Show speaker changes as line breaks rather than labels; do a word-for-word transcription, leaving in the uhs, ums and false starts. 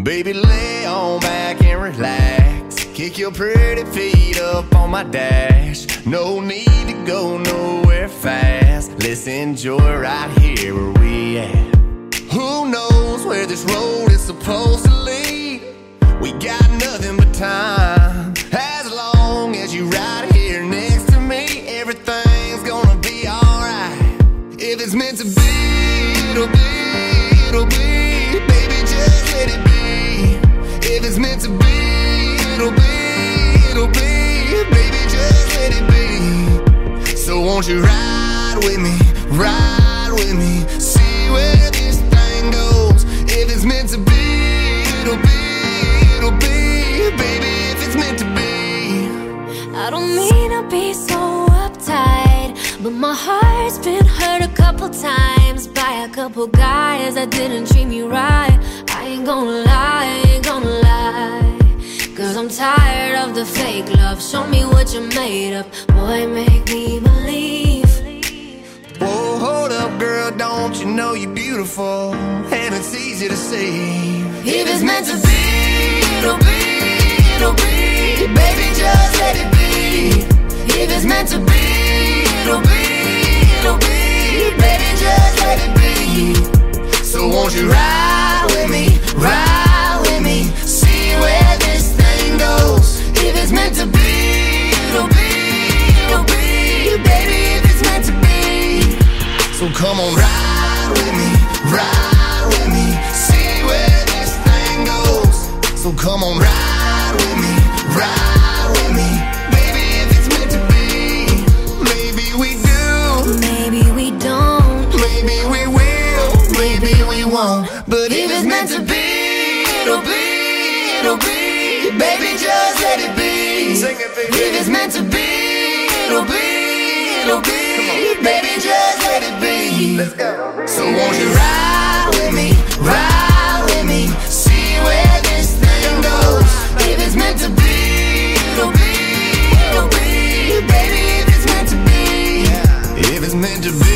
Baby, lay on back and relax. Kick your pretty feet up on my dash. No need to go nowhere fast. Let's enjoy right here where we at. Who knows where this road is supposed to lead? We got nothing but time. As long as you right here next to me, everything's gonna be alright. If it's meant to be, it'll be, it'll be. Baby, just let it be. If it's meant to be, it'll be, it'll be. Baby, just let it be. So won't you ride with me, ride with me, see where this thing goes. If it's meant to be, it'll be, it'll be. Baby, if it's meant to be.
I don't mean to be so uptight, but my heart's been hurt a couple times by a couple guys that didn't treat me right. I ain't gonna lie, I ain't gonna lie, cause I'm tired of the fake love. Show me what you're made of, boy, make me believe.
Whoa, hold up, girl, don't you know you're beautiful? And it's easy to see.
If it's meant to be, it'll be, it'll be. Baby, just let it be. If it's meant to be, it'll be, it'll be. Baby, just let it be.
So won't you ride with me, ride with me, see where this thing goes.
If it's meant to be, it'll be, it'll be. Baby, if it's meant to be.
So come on, ride with me, ride with me, see where this thing goes. So come on, ride with me, ride with me. Baby, if it's meant to be, maybe we do,
maybe we don't,
maybe we will, maybe we won't.
But if it's meant to be, it'll be, it'll be. Baby, just let it be.
Sing it, baby.
If it's meant to be, it'll be, it'll be. Baby, just let it be.
Let's go.
So won't you ride with me, ride with me, see where this thing goes. If it's meant to be, it'll be, it'll be. Baby, if it's meant to be,
if it's meant to be.